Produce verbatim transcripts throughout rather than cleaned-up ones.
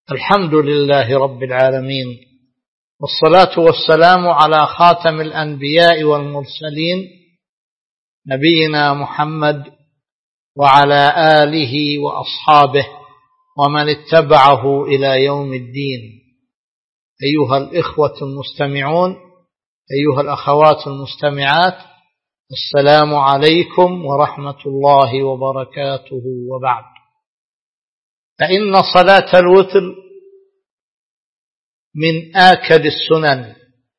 الحمد لله رب العالمين، والصلاة والسلام على خاتم الأنبياء والمرسلين نبينا محمد وعلى آله وأصحابه ومن اتبعه إلى يوم الدين. أيها الإخوة المستمعون، أيها الأخوات المستمعات، السلام عليكم ورحمة الله وبركاته. وبعد، فإن صلاة الوتر من آكد السنن،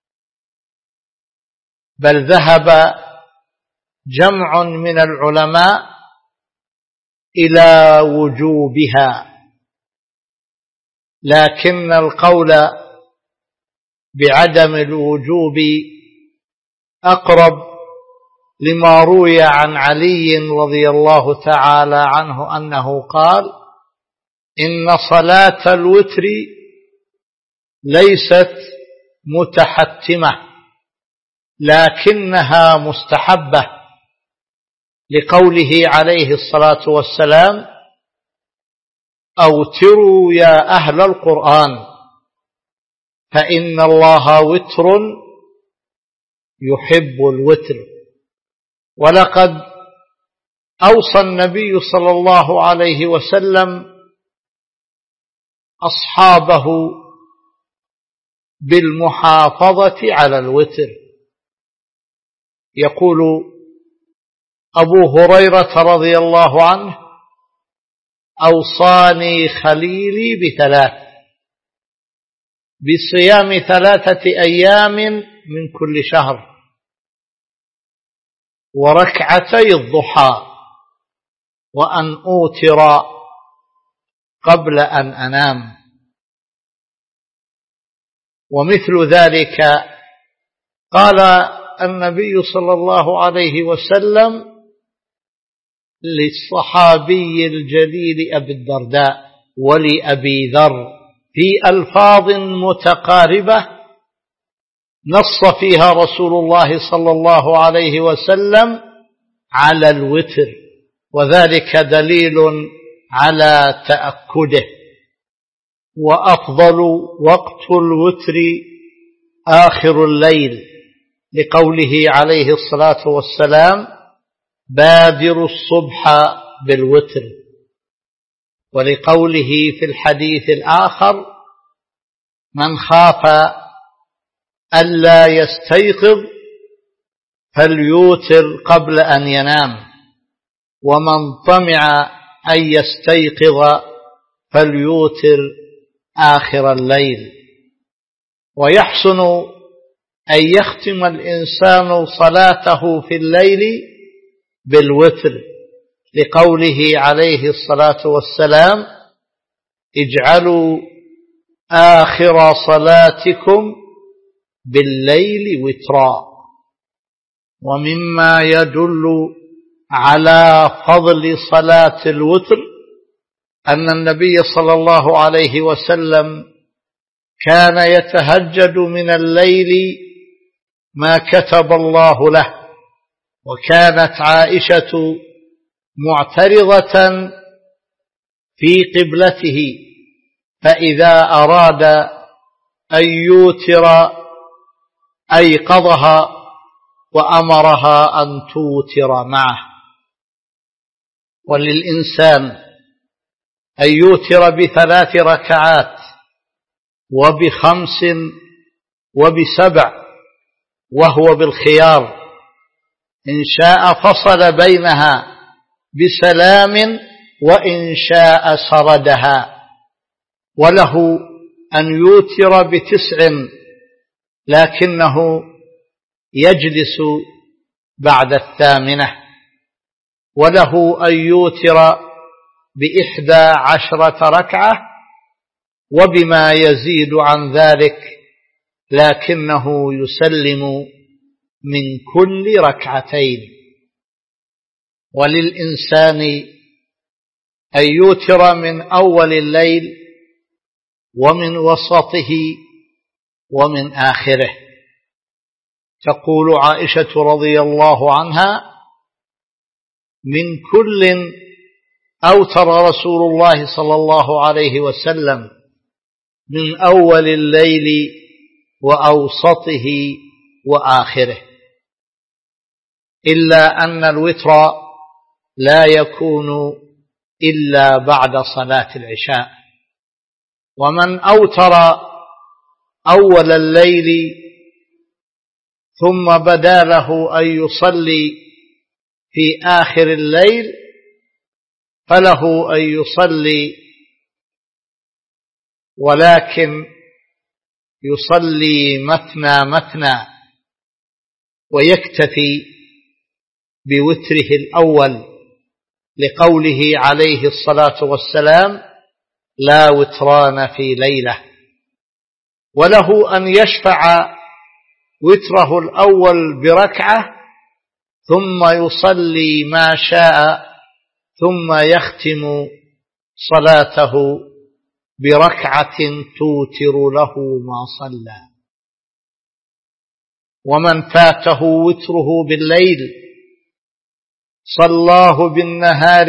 بل ذهب جمع من العلماء إلى وجوبها، لكن القول بعدم الوجوب أقرب لما روي عن علي رضي الله تعالى عنه أنه قال: إن صلاة الوتر ليست متحتمة لكنها مستحبة، لقوله عليه الصلاة والسلام: أوتروا يا أهل القرآن فإن الله وتر يحب الوتر. ولقد أوصى النبي صلى الله عليه وسلم أصحابه بالمحافظة على الوتر. يقول أبو هريرة رضي الله عنه: أوصاني خليلي بثلاث: بصيام ثلاثة أيام من كل شهر، وركعتي الضحى، وأن أوتر قبل أن أنام. ومثل ذلك قال النبي صلى الله عليه وسلم للصحابي الجليل أبي الدرداء ولأبي ذر في ألفاظ متقاربة نص فيها رسول الله صلى الله عليه وسلم على الوتر، وذلك دليل على تأكده. وأفضل وقت الوتر آخر الليل، لقوله عليه الصلاة والسلام: بادروا الصبح بالوتر. ولقوله في الحديث الآخر: من خاف ألا يستيقظ فليوتر قبل أن ينام، ومن طمع أن يستيقظ فليوتر آخر الليل. ويحسن أن يختم الإنسان صلاته في الليل بالوتر، لقوله عليه الصلاة والسلام: اجعلوا آخر صلاتكم بالليل وترا. ومما يدل على فضل صلاة الوتر أن النبي صلى الله عليه وسلم كان يتهجد من الليل ما كتب الله له، وكانت عائشة معترضة في قبلته، فإذا أراد أن يوتر أيقظها وأمرها أن توتر معه. وللإنسان أن يوتر بثلاث ركعات وبخمس وبسبع، وهو بالخيار، إن شاء فصل بينها بسلام وإن شاء سردها. وله أن يوتر بتسع لكنه يجلس بعد الثامنة، وله أن يوتر بإحدى عشرة ركعة وبما يزيد عن ذلك، لكنه يسلم من كل ركعتين. وللإنسان أن يوتر من أول الليل ومن وسطه ومن آخره. تقول عائشة رضي الله عنها: من كل أوتر رسول الله صلى الله عليه وسلم من أول الليل وأوسطه وآخره، إلا أن الوتر لا يكون إلا بعد صلاة العشاء. ومن أوتر أول الليل ثم بدا له أن يصلي في آخر الليل فله أن يصلي، ولكن يصلي مثنى مثنى ويكتفي بوتره الأول، لقوله عليه الصلاة والسلام: لا وتران في ليلة. وله أن يشفع وتره الأول بركعة ثم يصلي ما شاء، ثم يختم صلاته بركعة توتر له ما صلى. ومن فاته وتره بالليل صلاه بالنهار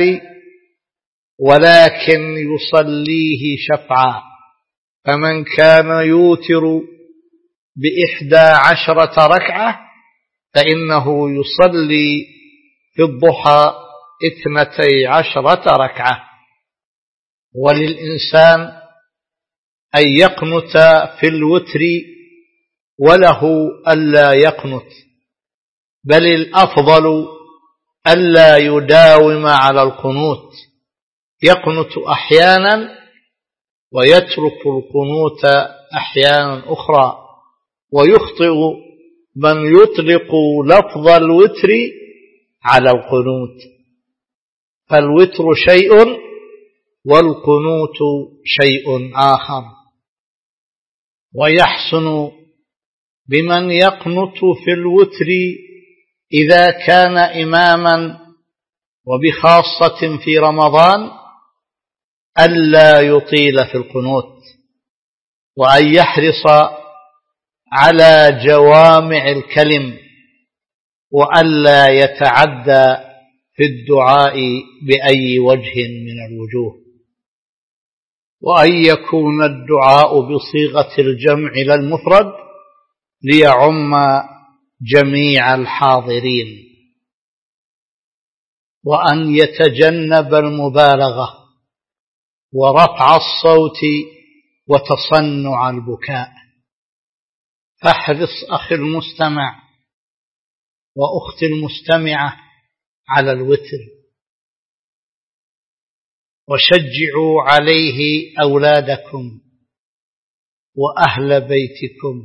ولكن يصليه شفعا، فمن كان يوتر بإحدى عشرة ركعة فإنه يصلي في الضحى اثنتي عشرة ركعة. وللإنسان أن يقنت في الوتر وله ألا يقنت، بل الأفضل ألا يداوم على القنوت، يقنت أحيانا ويترك القنوت أحيانا أخرى. ويخطئ من يطلق لفظ الوتر على القنوت، فالوتر شيء والقنوت شيء آخر. ويحسن بمن يقنت في الوتر إذا كان إماما، وبخاصة في رمضان، ألا يطيل في القنوت، وأن يحرص على جوامع الكلم، وألا يتعدى في الدعاء بأي وجه من الوجوه، وأن يكون الدعاء بصيغة الجمع لا المفرد ليعم جميع الحاضرين، وأن يتجنب المبالغة ورفع الصوت وتصنع البكاء. فاحرص أخي المستمع وأختي المستمعة على الوتر، وشجعوا عليه أولادكم وأهل بيتكم،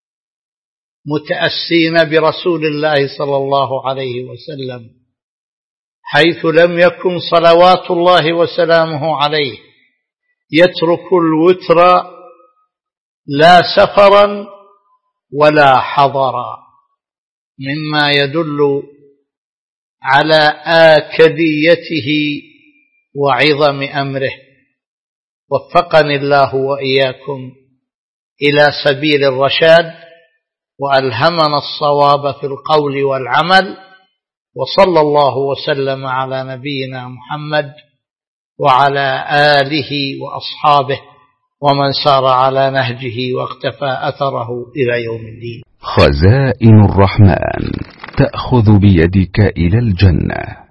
متأسين برسول الله صلى الله عليه وسلم، حيث لم يكن صلوات الله وسلامه عليه يترك الوتر لا سفرا ولا حضرا، مما يدل على آكديته وعظم أمره. وفقني الله وإياكم إلى سبيل الرشاد، وألهمنا الصواب في القول والعمل، وصلى الله وسلم على نبينا محمد وعلى آله وأصحابه ومن سار على نهجه واقتفى أثره إلى يوم الدين. خزائن الرحمن تأخذ بيدك إلى الجنة.